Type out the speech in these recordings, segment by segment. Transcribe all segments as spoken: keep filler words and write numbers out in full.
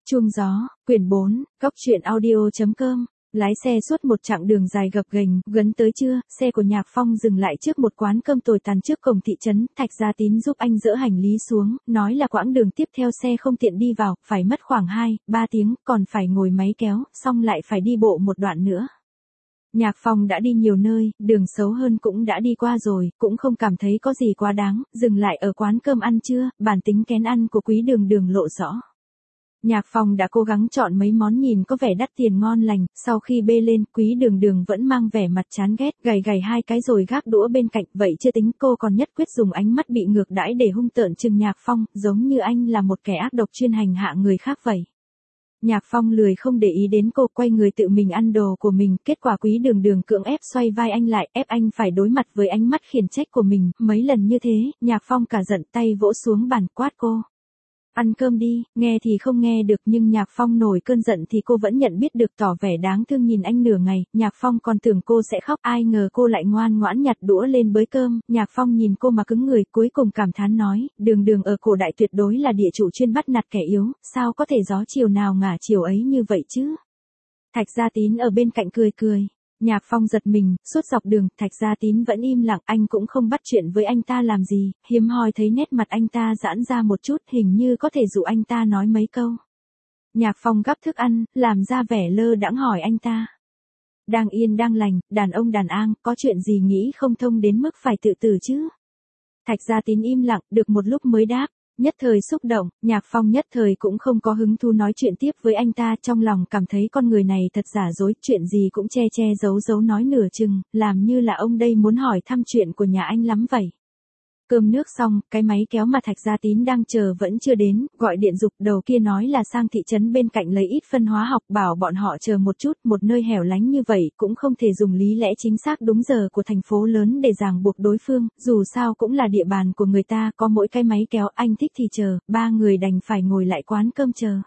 Chuông gió, quyển bốn, góc truyện audio.com. Lái xe suốt một chặng đường dài gập ghềnh, gần tới trưa, xe của Nhạc Phong dừng lại trước một quán cơm tồi tàn trước cổng thị trấn. Thạch Gia Tín giúp anh dỡ hành lý xuống, nói là quãng đường tiếp theo xe không tiện đi vào, phải mất khoảng hai, ba tiếng, còn phải ngồi máy kéo, xong lại phải đi bộ một đoạn nữa. Nhạc Phong đã đi nhiều nơi, đường xấu hơn cũng đã đi qua rồi, cũng không cảm thấy có gì quá đáng, dừng lại ở quán cơm ăn trưa, bản tính kén ăn của Quý Đường Đường lộ rõ. Nhạc Phong đã cố gắng chọn mấy món nhìn có vẻ đắt tiền ngon lành, sau khi bê lên, Quý Đường Đường vẫn mang vẻ mặt chán ghét, gầy gầy hai cái rồi gác đũa bên cạnh, vậy chưa tính cô còn nhất quyết dùng ánh mắt bị ngược đãi để hung tợn trừng Nhạc Phong, giống như anh là một kẻ ác độc chuyên hành hạ người khác vậy. Nhạc Phong lười không để ý đến cô, quay người tự mình ăn đồ của mình, kết quả Quý Đường Đường cưỡng ép xoay vai anh lại, ép anh phải đối mặt với ánh mắt khiển trách của mình, mấy lần như thế, Nhạc Phong cả giận tay vỗ xuống bàn quát cô. Ăn cơm đi, nghe thì không nghe được nhưng Nhạc Phong nổi cơn giận thì cô vẫn nhận biết được, tỏ vẻ đáng thương nhìn anh nửa ngày, Nhạc Phong còn tưởng cô sẽ khóc, ai ngờ cô lại ngoan ngoãn nhặt đũa lên bới cơm, Nhạc Phong nhìn cô mà cứng người, cuối cùng cảm thán nói, Đường Đường ở cổ đại tuyệt đối là địa chủ chuyên bắt nạt kẻ yếu, sao có thể gió chiều nào ngả chiều ấy như vậy chứ? Thạch Gia Tín ở bên cạnh cười cười. Nhạc Phong giật mình, suốt dọc đường, Thạch Gia Tín vẫn im lặng, anh cũng không bắt chuyện với anh ta làm gì, hiếm hoi thấy nét mặt anh ta giãn ra một chút, hình như có thể dụ anh ta nói mấy câu. Nhạc Phong gắp thức ăn, làm ra vẻ lơ đãng hỏi anh ta. Đang yên đang lành, đàn ông đàn an, có chuyện gì nghĩ không thông đến mức phải tự tử chứ? Thạch Gia Tín im lặng, được một lúc mới đáp. Nhất thời xúc động, Nhạc Phong nhất thời cũng không có hứng thú nói chuyện tiếp với anh ta, trong lòng cảm thấy con người này thật giả dối, chuyện gì cũng che che giấu giấu nói nửa chừng, làm như là ông đây muốn hỏi thăm chuyện của nhà anh lắm vậy. Cơm nước xong, cái máy kéo mà Thạch Gia Tín đang chờ vẫn chưa đến, gọi điện giục, đầu kia nói là sang thị trấn bên cạnh lấy ít phân hóa học, bảo bọn họ chờ một chút, một nơi hẻo lánh như vậy cũng không thể dùng lý lẽ chính xác đúng giờ của thành phố lớn để ràng buộc đối phương, dù sao cũng là địa bàn của người ta, có mỗi cái máy kéo, anh thích thì chờ, ba người đành phải ngồi lại quán cơm chờ.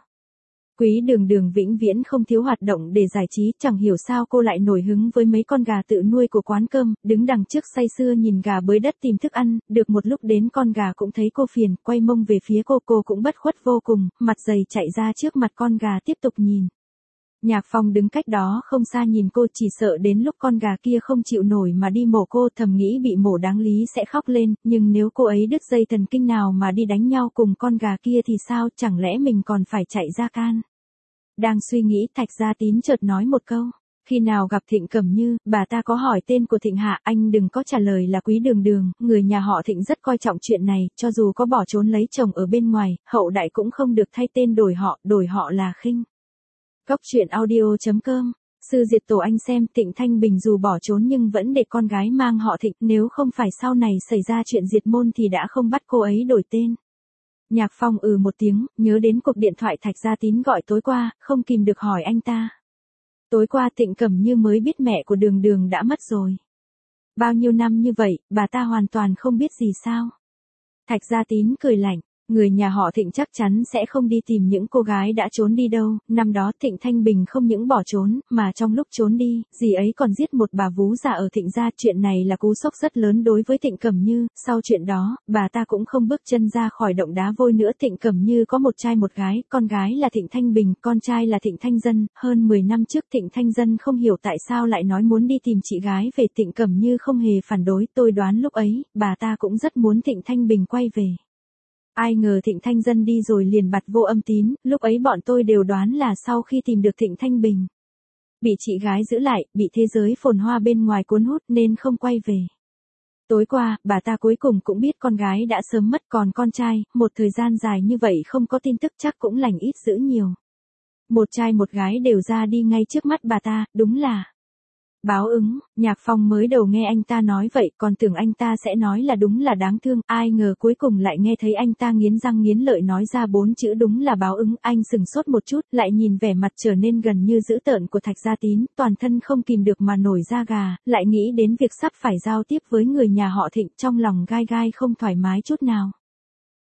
Quý Đường Đường vĩnh viễn không thiếu hoạt động để giải trí, chẳng hiểu sao cô lại nổi hứng với mấy con gà tự nuôi của quán cơm, đứng đằng trước say sưa nhìn gà bới đất tìm thức ăn, được một lúc đến con gà cũng thấy cô phiền, quay mông về phía cô, cô cũng bất khuất vô cùng, mặt dày chạy ra trước mặt con gà tiếp tục nhìn. Nhạc Phong đứng cách đó không xa nhìn cô, chỉ sợ đến lúc con gà kia không chịu nổi mà đi mổ cô, thầm nghĩ bị mổ đáng lý sẽ khóc lên, nhưng nếu cô ấy đứt dây thần kinh nào mà đi đánh nhau cùng con gà kia thì sao, chẳng lẽ mình còn phải chạy ra can? Đang suy nghĩ, Thạch Gia Tín chợt nói một câu, khi nào gặp Thịnh Cẩm Như, bà ta có hỏi tên của Thịnh Hạ, anh đừng có trả lời là Quý Đường Đường, người nhà họ Thịnh rất coi trọng chuyện này, cho dù có bỏ trốn lấy chồng ở bên ngoài, hậu đại cũng không được thay tên đổi họ, đổi họ là khinh. Góc truyện audio.com. Sư diệt tổ, anh xem, Thịnh Thanh Bình dù bỏ trốn nhưng vẫn để con gái mang họ Thịnh, nếu không phải sau này xảy ra chuyện diệt môn thì đã không bắt cô ấy đổi tên. Nhạc Phong ừ một tiếng, nhớ đến cuộc điện thoại Thạch Gia Tín gọi tối qua, không kìm được hỏi anh ta. Tối qua Thịnh Cẩm Như mới biết mẹ của Đường Đường đã mất rồi. Bao nhiêu năm như vậy, bà ta hoàn toàn không biết gì sao? Thạch Gia Tín cười lạnh. Người nhà họ Thịnh chắc chắn sẽ không đi tìm những cô gái đã trốn đi đâu, năm đó Thịnh Thanh Bình không những bỏ trốn, mà trong lúc trốn đi, dì ấy còn giết một bà vú già ở Thịnh gia, chuyện này là cú sốc rất lớn đối với Thịnh Cẩm Như, sau chuyện đó, bà ta cũng không bước chân ra khỏi động đá vôi nữa. Thịnh Cẩm Như có một trai một gái, con gái là Thịnh Thanh Bình, con trai là Thịnh Thanh Dân, hơn mười năm trước Thịnh Thanh Dân không hiểu tại sao lại nói muốn đi tìm chị gái về, Thịnh Cẩm Như không hề phản đối, tôi đoán lúc ấy, bà ta cũng rất muốn Thịnh Thanh Bình quay về. Ai ngờ Thịnh Thanh Dân đi rồi liền bặt vô âm tín, lúc ấy bọn tôi đều đoán là sau khi tìm được Thịnh Thanh Bình, bị chị gái giữ lại, bị thế giới phồn hoa bên ngoài cuốn hút nên không quay về. Tối qua, bà ta cuối cùng cũng biết con gái đã sớm mất, còn con trai, một thời gian dài như vậy không có tin tức chắc cũng lành ít dữ nhiều. Một trai một gái đều ra đi ngay trước mắt bà ta, đúng là báo ứng. Nhạc Phong mới đầu nghe anh ta nói vậy, còn tưởng anh ta sẽ nói là đúng là đáng thương, ai ngờ cuối cùng lại nghe thấy anh ta nghiến răng nghiến lợi nói ra bốn chữ đúng là báo ứng, anh sừng sốt một chút, lại nhìn vẻ mặt trở nên gần như dữ tợn của Thạch Gia Tín, toàn thân không kìm được mà nổi da gà, lại nghĩ đến việc sắp phải giao tiếp với người nhà họ Thịnh, trong lòng gai gai không thoải mái chút nào.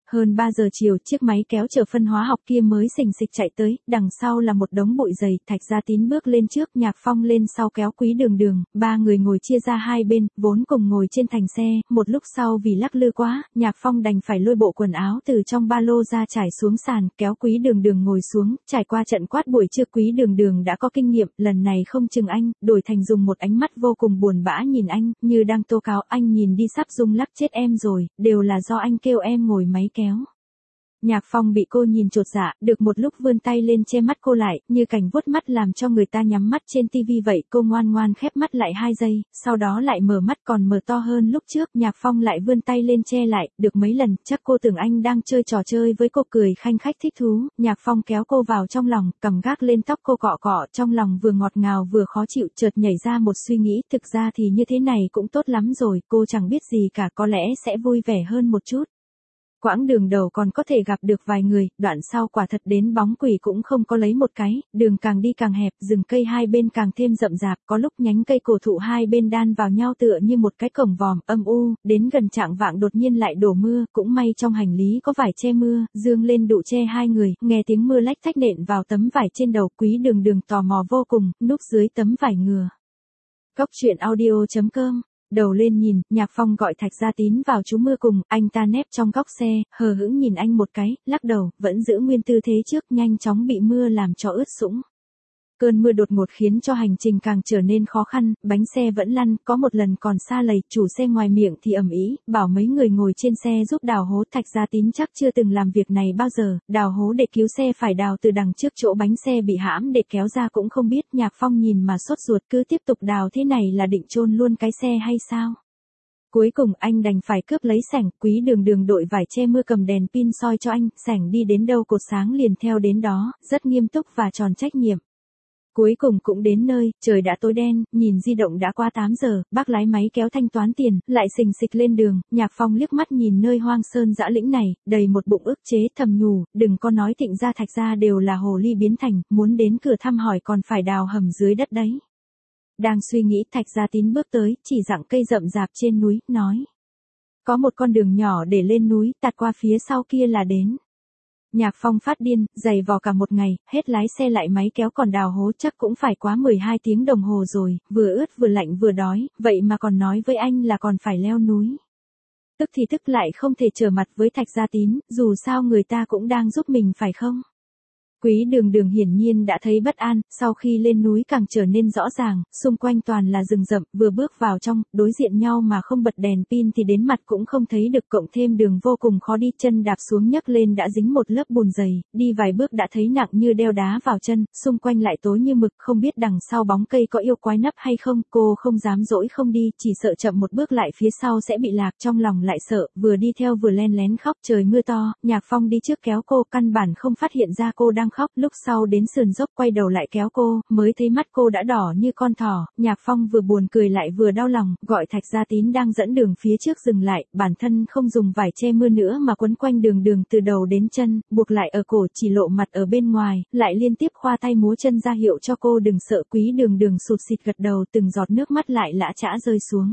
Hơn ba giờ chiều, chiếc máy kéo chở phân hóa học kia mới xình xịch chạy tới, đằng sau là một đống bụi dày, Thạch Gia Tín bước lên trước, Nhạc Phong lên sau kéo Quý Đường Đường, ba người ngồi chia ra hai bên, vốn cùng ngồi trên thành xe, một lúc sau vì lắc lư quá, Nhạc Phong đành phải lôi bộ quần áo từ trong ba lô ra trải xuống sàn, kéo Quý Đường Đường ngồi xuống, trải qua trận quát buổi trưa Quý Đường Đường đã có kinh nghiệm, lần này không chừng anh, đổi thành dùng một ánh mắt vô cùng buồn bã nhìn anh, như đang tố cáo anh nhìn đi sắp rung lắc chết em rồi, đều là do anh kêu em ngồi máy kéo. Nhạc Phong bị cô nhìn chột dạ, được một lúc vươn tay lên che mắt cô lại, như cảnh vuốt mắt làm cho người ta nhắm mắt trên tivi vậy, cô ngoan ngoan khép mắt lại hai giây, sau đó lại mở mắt còn mở to hơn lúc trước, Nhạc Phong lại vươn tay lên che lại, được mấy lần, chắc cô tưởng anh đang chơi trò chơi với cô cười khanh khách thích thú, Nhạc Phong kéo cô vào trong lòng, cầm gác lên tóc cô cọ cọ, trong lòng vừa ngọt ngào vừa khó chịu, chợt nhảy ra một suy nghĩ, thực ra thì như thế này cũng tốt lắm rồi, cô chẳng biết gì cả, có lẽ sẽ vui vẻ hơn một chút. Quãng đường đầu còn có thể gặp được vài người, đoạn sau quả thật đến bóng quỷ cũng không có lấy một cái, đường càng đi càng hẹp, rừng cây hai bên càng thêm rậm rạp, có lúc nhánh cây cổ thụ hai bên đan vào nhau tựa như một cái cổng vòm, âm u, đến gần trạng vạng đột nhiên lại đổ mưa, cũng may trong hành lý có vải che mưa, dương lên đụ che hai người, nghe tiếng mưa lách thách nện vào tấm vải trên đầu, Quý Đường Đường tò mò vô cùng, núp dưới tấm vải ngừa. Cóc truyện audio chấm com Đầu lên nhìn, Nhạc Phong gọi Thạch Gia Tín vào trú mưa cùng, anh ta nép trong góc xe, hờ hững nhìn anh một cái, lắc đầu, vẫn giữ nguyên tư thế trước, nhanh chóng bị mưa làm cho ướt sũng. Cơn mưa đột ngột khiến cho hành trình càng trở nên khó khăn, bánh xe vẫn lăn, có một lần còn sa lầy, chủ xe ngoài miệng thì ầm ĩ, bảo mấy người ngồi trên xe giúp đào hố. Thạch Gia Tín chắc chưa từng làm việc này bao giờ, đào hố để cứu xe phải đào từ đằng trước chỗ bánh xe bị hãm để kéo ra cũng không biết. Nhạc Phong nhìn mà sốt ruột, cứ tiếp tục đào thế này là định chôn luôn cái xe hay sao? Cuối cùng anh đành phải cướp lấy sảnh, Quý Đường Đường đội vải che mưa cầm đèn pin soi cho anh, sảnh đi đến đâu cột sáng liền theo đến đó, rất nghiêm túc và tròn trách nhiệm. Cuối cùng cũng đến nơi, trời đã tối đen, nhìn di động đã qua tám giờ, bác lái máy kéo thanh toán tiền, lại xình xịch lên đường, Nhạc Phong liếc mắt nhìn nơi hoang sơn dã lĩnh này, đầy một bụng ức chế, thầm nhủ, đừng có nói Thịnh gia Thạch gia đều là hồ ly biến thành, muốn đến cửa thăm hỏi còn phải đào hầm dưới đất đấy. Đang suy nghĩ, Thạch Gia Tín bước tới, chỉ dặng cây rậm rạp trên núi, nói. Có một con đường nhỏ để lên núi, tạt qua phía sau kia là đến. Nhạc Phong phát điên, giày vò cả một ngày, hết lái xe lại máy kéo còn đào hố chắc cũng phải quá mười hai tiếng đồng hồ rồi, vừa ướt vừa lạnh vừa đói, vậy mà còn nói với anh là còn phải leo núi. Tức thì tức lại không thể trở mặt với Thạch Gia Tín, dù sao người ta cũng đang giúp mình phải không? Quý Đường Đường hiển nhiên đã thấy bất an, sau khi lên núi càng trở nên rõ ràng, xung quanh toàn là rừng rậm, vừa bước vào trong, đối diện nhau mà không bật đèn pin thì đến mặt cũng không thấy được, cộng thêm đường vô cùng khó đi, chân đạp xuống nhấc lên đã dính một lớp bùn dày, đi vài bước đã thấy nặng như đeo đá vào chân, xung quanh lại tối như mực, không biết đằng sau bóng cây có yêu quái nấp hay không, cô không dám dỗi không đi, chỉ sợ chậm một bước lại phía sau sẽ bị lạc, trong lòng lại sợ, vừa đi theo vừa len lén khóc, trời mưa to, Nhạc Phong đi trước kéo cô, căn bản không phát hiện ra cô đang khóc, lúc sau đến sườn dốc quay đầu lại kéo cô, mới thấy mắt cô đã đỏ như con thỏ, Nhạc Phong vừa buồn cười lại vừa đau lòng, gọi Thạch Gia Tín đang dẫn đường phía trước dừng lại, bản thân không dùng vải che mưa nữa mà quấn quanh Đường Đường từ đầu đến chân, buộc lại ở cổ, chỉ lộ mặt ở bên ngoài, lại liên tiếp khoa tay múa chân ra hiệu cho cô đừng sợ. Quý Đường Đường sụt sịt gật đầu, từng giọt nước mắt lại lã chã rơi xuống.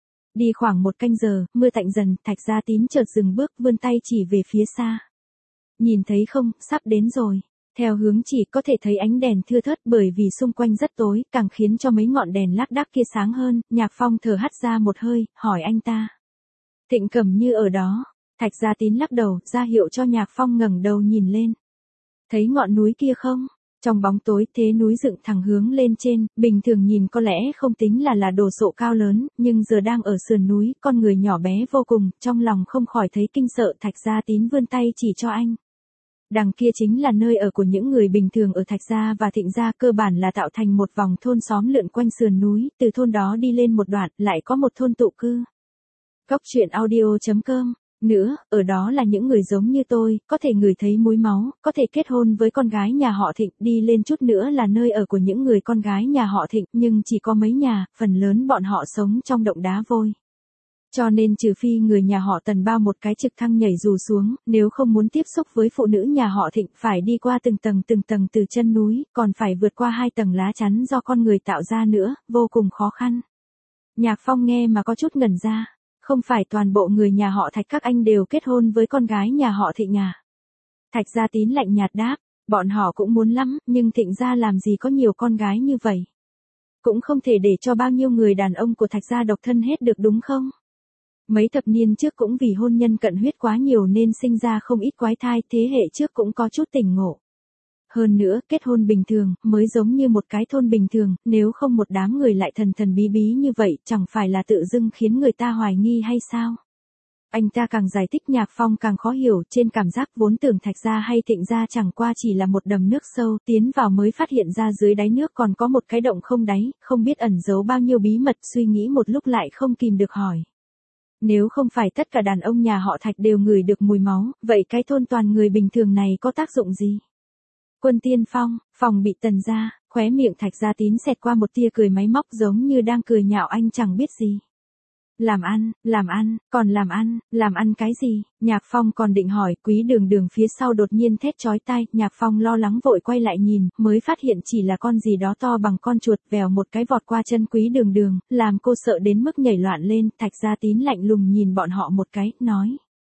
Đi khoảng một canh giờ, mưa tạnh dần, Thạch Gia Tín chợt dừng bước, vươn tay chỉ về phía xa. Nhìn thấy không, sắp đến rồi. Theo hướng chỉ có thể thấy ánh đèn thưa thớt, bởi vì xung quanh rất tối, càng khiến cho mấy ngọn đèn lác đác kia sáng hơn. Nhạc Phong thở hắt ra một hơi, hỏi anh ta. Thịnh Cẩm Như ở đó. Thạch Gia Tín lắc đầu, ra hiệu cho Nhạc Phong ngẩng đầu nhìn lên. Thấy ngọn núi kia không? Trong bóng tối, thế núi dựng thẳng hướng lên trên, bình thường nhìn có lẽ không tính là là đồ sộ cao lớn, nhưng giờ đang ở sườn núi, con người nhỏ bé vô cùng, trong lòng không khỏi thấy kinh sợ. Thạch Gia Tín vươn tay chỉ cho anh. Đằng kia chính là nơi ở của những người bình thường ở Thạch Gia và Thịnh Gia, cơ bản là tạo thành một vòng thôn xóm lượn quanh sườn núi, từ thôn đó đi lên một đoạn, lại có một thôn tụ cư. Cóc truyện audio chấm com Nữa, ở đó là những người giống như tôi, có thể ngửi thấy mùi máu, có thể kết hôn với con gái nhà họ Thịnh, đi lên chút nữa là nơi ở của những người con gái nhà họ Thịnh, nhưng chỉ có mấy nhà, phần lớn bọn họ sống trong động đá vôi. Cho nên trừ phi người nhà họ Tần bao một cái trực thăng nhảy dù xuống, nếu không muốn tiếp xúc với phụ nữ nhà họ Thịnh phải đi qua từng tầng từng tầng từ chân núi, còn phải vượt qua hai tầng lá chắn do con người tạo ra nữa, vô cùng khó khăn. Nhạc Phong nghe mà có chút ngẩn ra. Không phải toàn bộ người nhà họ Thạch các anh đều kết hôn với con gái nhà họ Thịnh à? Thạch Gia Tín lạnh nhạt đáp, bọn họ cũng muốn lắm, nhưng Thịnh gia làm gì có nhiều con gái như vậy. Cũng không thể để cho bao nhiêu người đàn ông của Thạch gia độc thân hết được đúng không? Mấy thập niên trước cũng vì hôn nhân cận huyết quá nhiều nên sinh ra không ít quái thai, thế hệ trước cũng có chút tỉnh ngộ. Hơn nữa, kết hôn bình thường, mới giống như một cái thôn bình thường, nếu không một đám người lại thần thần bí bí như vậy, chẳng phải là tự dưng khiến người ta hoài nghi hay sao? Anh ta càng giải thích Nhạc Phong càng khó hiểu, trên cảm giác vốn tưởng Thạch gia hay Thịnh gia chẳng qua chỉ là một đầm nước sâu, tiến vào mới phát hiện ra dưới đáy nước còn có một cái động không đáy, không biết ẩn giấu bao nhiêu bí mật, suy nghĩ một lúc lại không kìm được hỏi. Nếu không phải tất cả đàn ông nhà họ Thạch đều ngửi được mùi máu, vậy cái thôn toàn người bình thường này có tác dụng gì? Quân Tiên Phong, phòng bị tần ra, khóe miệng Thạch Gia Tín xẹt qua một tia cười máy móc giống như đang cười nhạo anh chẳng biết gì. Làm ăn, làm ăn, còn làm ăn, làm ăn cái gì? Nhạc Phong còn định hỏi, Quý Đường Đường phía sau đột nhiên thét chói tai, Nhạc Phong lo lắng vội quay lại nhìn, mới phát hiện chỉ là con gì đó to bằng con chuột, vèo một cái vọt qua chân Quý Đường Đường, làm cô sợ đến mức nhảy loạn lên. Thạch Gia Tín lạnh lùng nhìn bọn họ một cái, nói: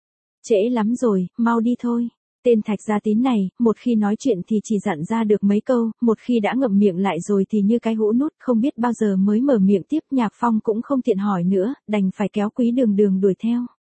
trễ lắm rồi, mau đi thôi. Tên Thạch Gia Tín này, một khi nói chuyện thì chỉ dặn ra được mấy câu, một khi đã ngậm miệng lại rồi thì như cái hũ nút, không biết bao giờ mới mở miệng tiếp. Nhạc Phong cũng không tiện hỏi nữa, đành phải kéo Quý Đường Đường đuổi theo.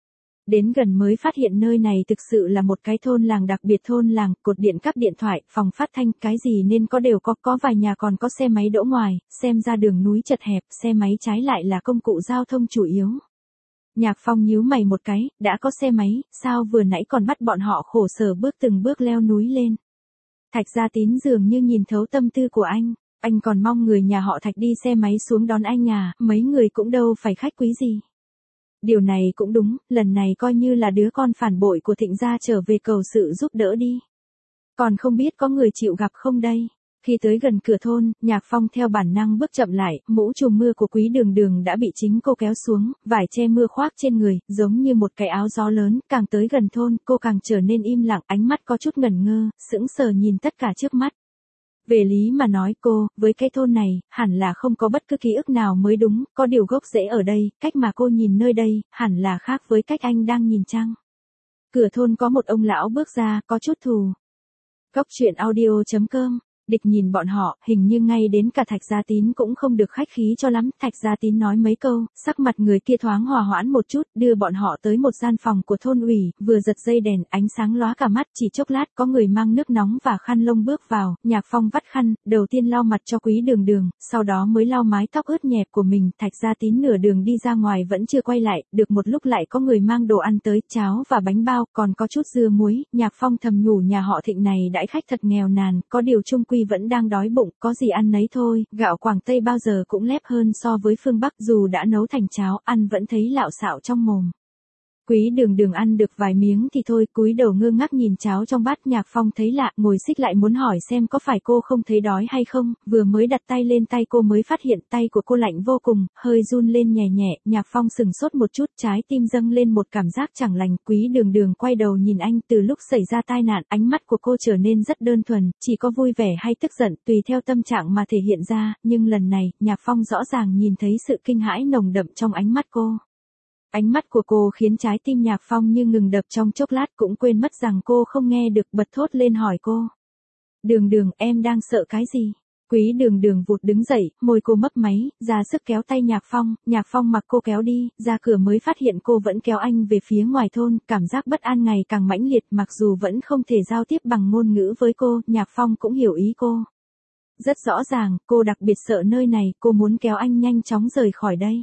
Đến gần mới phát hiện nơi này thực sự là một cái thôn làng, đặc biệt thôn làng, cột điện cáp điện thoại, phòng phát thanh, cái gì nên có đều có, có vài nhà còn có xe máy đỗ ngoài, xem ra đường núi chật hẹp, xe máy trái lại là công cụ giao thông chủ yếu. Nhạc Phong nhíu mày một cái, đã có xe máy, sao vừa nãy còn bắt bọn họ khổ sở bước từng bước leo núi lên. Thạch Gia Tín dường như nhìn thấu tâm tư của anh, anh còn mong người nhà họ Thạch đi xe máy xuống đón anh à, mấy người cũng đâu phải khách quý gì. Điều này cũng đúng, lần này coi như là đứa con phản bội của Thịnh gia trở về cầu sự giúp đỡ đi. Còn không biết có người chịu gặp không đây. Khi tới gần cửa thôn, Nhạc Phong theo bản năng bước chậm lại, mũ trùm mưa của Quý Đường Đường đã bị chính cô kéo xuống, vải che mưa khoác trên người, giống như một cái áo gió lớn, càng tới gần thôn, cô càng trở nên im lặng, ánh mắt có chút ngẩn ngơ, sững sờ nhìn tất cả trước mắt. Về lý mà nói cô, với cái thôn này, hẳn là không có bất cứ ký ức nào mới đúng, có điều gốc rễ ở đây, cách mà cô nhìn nơi đây, hẳn là khác với cách anh đang nhìn chăng. Cửa thôn có một ông lão bước ra, có chút thù. Góc truyện audio chấm com. Địch nhìn bọn họ, hình như ngay đến cả Thạch Gia Tín cũng không được khách khí cho lắm. Thạch Gia Tín nói mấy câu, sắc mặt người kia thoáng hòa hoãn một chút, đưa bọn họ tới một gian phòng của thôn ủy, vừa giật dây đèn, ánh sáng lóa cả mắt, chỉ chốc lát có người mang nước nóng và khăn lông bước vào. Nhạc Phong vắt khăn, đầu tiên lau mặt cho Quý Đường Đường, sau đó mới lau mái tóc ướt nhẹp của mình. Thạch Gia Tín nửa đường đi ra ngoài vẫn chưa quay lại, được một lúc lại có người mang đồ ăn tới, cháo và bánh bao, còn có chút dưa muối. Nhạc Phong thầm nhủ nhà họ Thịnh này đãi khách thật nghèo nàn, có điều chung quy vẫn đang đói bụng, có gì ăn nấy thôi, gạo Quảng Tây bao giờ cũng lép hơn so với phương Bắc, dù đã nấu thành cháo, ăn vẫn thấy lạo xạo trong mồm. Quý Đường Đường ăn được vài miếng thì thôi, cúi đầu ngơ ngác nhìn cháo trong bát. Nhạc Phong thấy lạ, ngồi xích lại muốn hỏi xem có phải cô không thấy đói hay không, vừa mới đặt tay lên tay cô mới phát hiện tay của cô lạnh vô cùng, hơi run lên nhẹ nhẹ. Nhạc Phong sừng sốt một chút, trái tim dâng lên một cảm giác chẳng lành. Quý Đường Đường quay đầu nhìn anh, từ lúc xảy ra tai nạn, ánh mắt của cô trở nên rất đơn thuần, chỉ có vui vẻ hay tức giận, tùy theo tâm trạng mà thể hiện ra, nhưng lần này, Nhạc Phong rõ ràng nhìn thấy sự kinh hãi nồng đậm trong ánh mắt cô. Ánh mắt của cô khiến trái tim Nhạc Phong như ngừng đập trong chốc lát, cũng quên mất rằng cô không nghe được, bật thốt lên hỏi cô. Đường Đường, em đang sợ cái gì? Quý Đường Đường vụt đứng dậy, môi cô mấp máy, ra sức kéo tay Nhạc Phong. Nhạc Phong mặc cô kéo đi, ra cửa mới phát hiện cô vẫn kéo anh về phía ngoài thôn, cảm giác bất an ngày càng mãnh liệt, mặc dù vẫn không thể giao tiếp bằng ngôn ngữ với cô, Nhạc Phong cũng hiểu ý cô. Rất rõ ràng, cô đặc biệt sợ nơi này, cô muốn kéo anh nhanh chóng rời khỏi đây.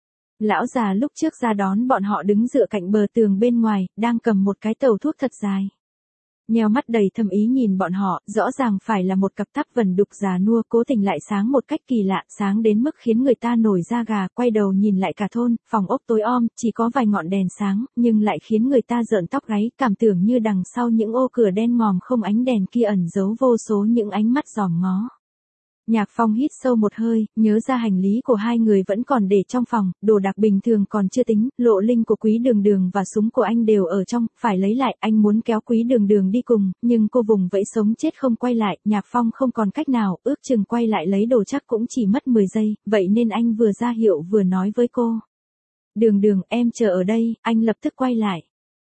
Lão già lúc trước ra đón bọn họ đứng dựa cạnh bờ tường bên ngoài, đang cầm một cái tàu thuốc thật dài. Nheo mắt đầy thâm ý nhìn bọn họ, rõ ràng phải là một cặp tắp vần đục già nua, cố tình lại sáng một cách kỳ lạ, sáng đến mức khiến người ta nổi da gà. Quay đầu nhìn lại cả thôn, phòng ốc tối om, chỉ có vài ngọn đèn sáng, nhưng lại khiến người ta rợn tóc gáy, cảm tưởng như đằng sau những ô cửa đen ngòm không ánh đèn kia ẩn giấu vô số những ánh mắt dòm ngó. Nhạc Phong hít sâu một hơi, nhớ ra hành lý của hai người vẫn còn để trong phòng, đồ đạc bình thường còn chưa tính, lộ linh của Quý Đường Đường và súng của anh đều ở trong, phải lấy lại. Anh muốn kéo Quý Đường Đường đi cùng, nhưng cô vùng vẫy sống chết không quay lại. Nhạc Phong không còn cách nào, ước chừng quay lại lấy đồ chắc cũng chỉ mất mười giây, vậy nên anh vừa ra hiệu vừa nói với cô. Đường Đường, em chờ ở đây, anh lập tức quay lại.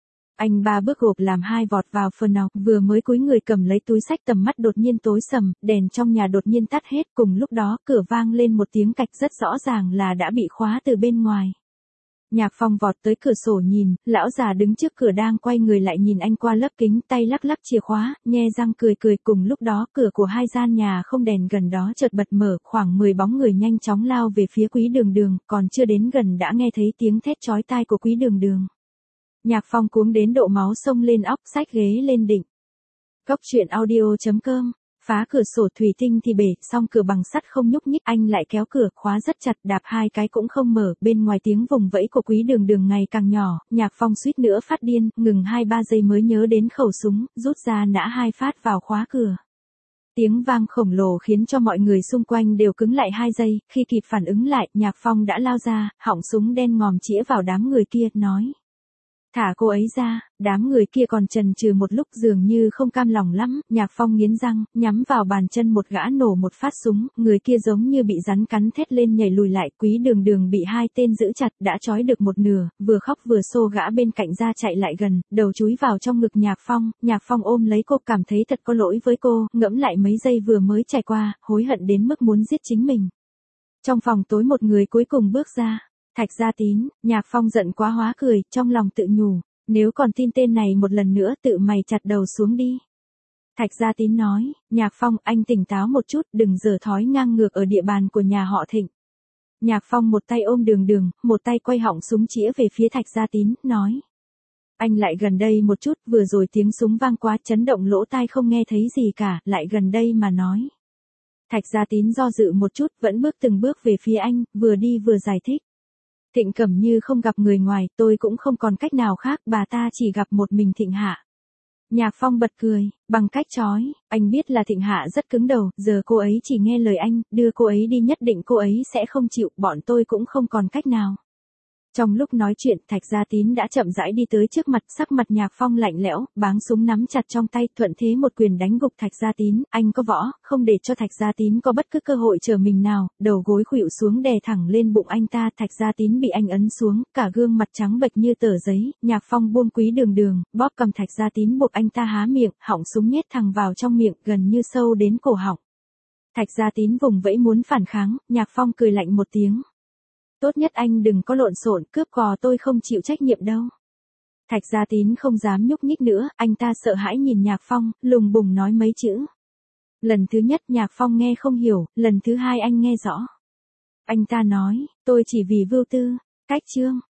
Anh ba bước gộp làm hai vọt vào phần nào, vừa mới cúi người cầm lấy túi xách tầm mắt đột nhiên tối sầm, đèn trong nhà đột nhiên tắt hết, cùng lúc đó cửa vang lên một tiếng cạch rất rõ ràng là đã bị khóa từ bên ngoài. Nhạc Phong vọt tới cửa sổ nhìn, lão già đứng trước cửa đang quay người lại nhìn anh qua lớp kính, tay lắc lắc chìa khóa, nhe răng cười cười, cùng lúc đó cửa của hai gian nhà không đèn gần đó chợt bật mở, khoảng mười bóng người nhanh chóng lao về phía Quý Đường Đường, còn chưa đến gần đã nghe thấy tiếng thét chói tai của Quý Đường Đường. Nhạc Phong cuống đến độ máu xông lên óc, xách ghế lên định. Cốc truyện audio chấm com. Phá cửa sổ thủy tinh thì bể, song cửa bằng sắt không nhúc nhích, anh lại kéo cửa, khóa rất chặt, đạp hai cái cũng không mở, bên ngoài tiếng vùng vẫy của Quý Đường Đường ngày càng nhỏ, Nhạc Phong suýt nữa phát điên, ngừng hai ba giây mới nhớ đến khẩu súng, rút ra nã hai phát vào khóa cửa. Tiếng vang khổng lồ khiến cho mọi người xung quanh đều cứng lại hai giây, khi kịp phản ứng lại, Nhạc Phong đã lao ra, họng súng đen ngòm chĩa vào đám người kia, nói. Thả cô ấy ra, đám người kia còn chần chừ một lúc dường như không cam lòng lắm, Nhạc Phong nghiến răng, nhắm vào bàn chân một gã nổ một phát súng, người kia giống như bị rắn cắn thét lên nhảy lùi lại, Quý Đường Đường bị hai tên giữ chặt, đã trói được một nửa, vừa khóc vừa xô gã bên cạnh ra chạy lại gần, đầu chúi vào trong ngực Nhạc Phong, Nhạc Phong ôm lấy cô cảm thấy thật có lỗi với cô, ngẫm lại mấy giây vừa mới trải qua, hối hận đến mức muốn giết chính mình. Trong phòng tối một người cuối cùng bước ra. Thạch Gia Tín, Nhạc Phong giận quá hóa cười, trong lòng tự nhủ, nếu còn tin tên này một lần nữa tự mày chặt đầu xuống đi. Thạch Gia Tín nói, Nhạc Phong anh tỉnh táo một chút, đừng dở thói ngang ngược ở địa bàn của nhà họ Thịnh. Nhạc Phong một tay ôm Đường Đường, một tay quay họng súng chĩa về phía Thạch Gia Tín, nói. Anh lại gần đây một chút, vừa rồi tiếng súng vang quá chấn động lỗ tai không nghe thấy gì cả, lại gần đây mà nói. Thạch Gia Tín do dự một chút, vẫn bước từng bước về phía anh, vừa đi vừa giải thích. Thịnh Cẩm Như không gặp người ngoài, tôi cũng không còn cách nào khác, bà ta chỉ gặp một mình Thịnh Hạ. Nhạc Phong bật cười, bằng cách chói, anh biết là Thịnh Hạ rất cứng đầu, giờ cô ấy chỉ nghe lời anh, đưa cô ấy đi nhất định cô ấy sẽ không chịu, bọn tôi cũng không còn cách nào. Trong lúc nói chuyện, Thạch Gia Tín đã chậm rãi đi tới trước mặt, sắc mặt Nhạc Phong lạnh lẽo, báng súng nắm chặt trong tay, thuận thế một quyền đánh gục Thạch Gia Tín, anh có võ, không để cho Thạch Gia Tín có bất cứ cơ hội trở mình nào, đầu gối khuỵu xuống đè thẳng lên bụng anh ta, Thạch Gia Tín bị anh ấn xuống, cả gương mặt trắng bệch như tờ giấy, Nhạc Phong buông Quý Đường Đường, bóp cầm Thạch Gia Tín buộc anh ta há miệng, họng súng nhét thẳng vào trong miệng, gần như sâu đến cổ họng. Thạch Gia Tín vùng vẫy muốn phản kháng, Nhạc Phong cười lạnh một tiếng. Tốt nhất anh đừng có lộn xộn, cướp cò tôi không chịu trách nhiệm đâu. Thạch Gia Tín không dám nhúc nhích nữa, anh ta sợ hãi nhìn Nhạc Phong, lùng bùng nói mấy chữ. Lần thứ nhất Nhạc Phong nghe không hiểu, lần thứ hai anh nghe rõ. Anh ta nói, tôi chỉ vì vưu tư, cách chương.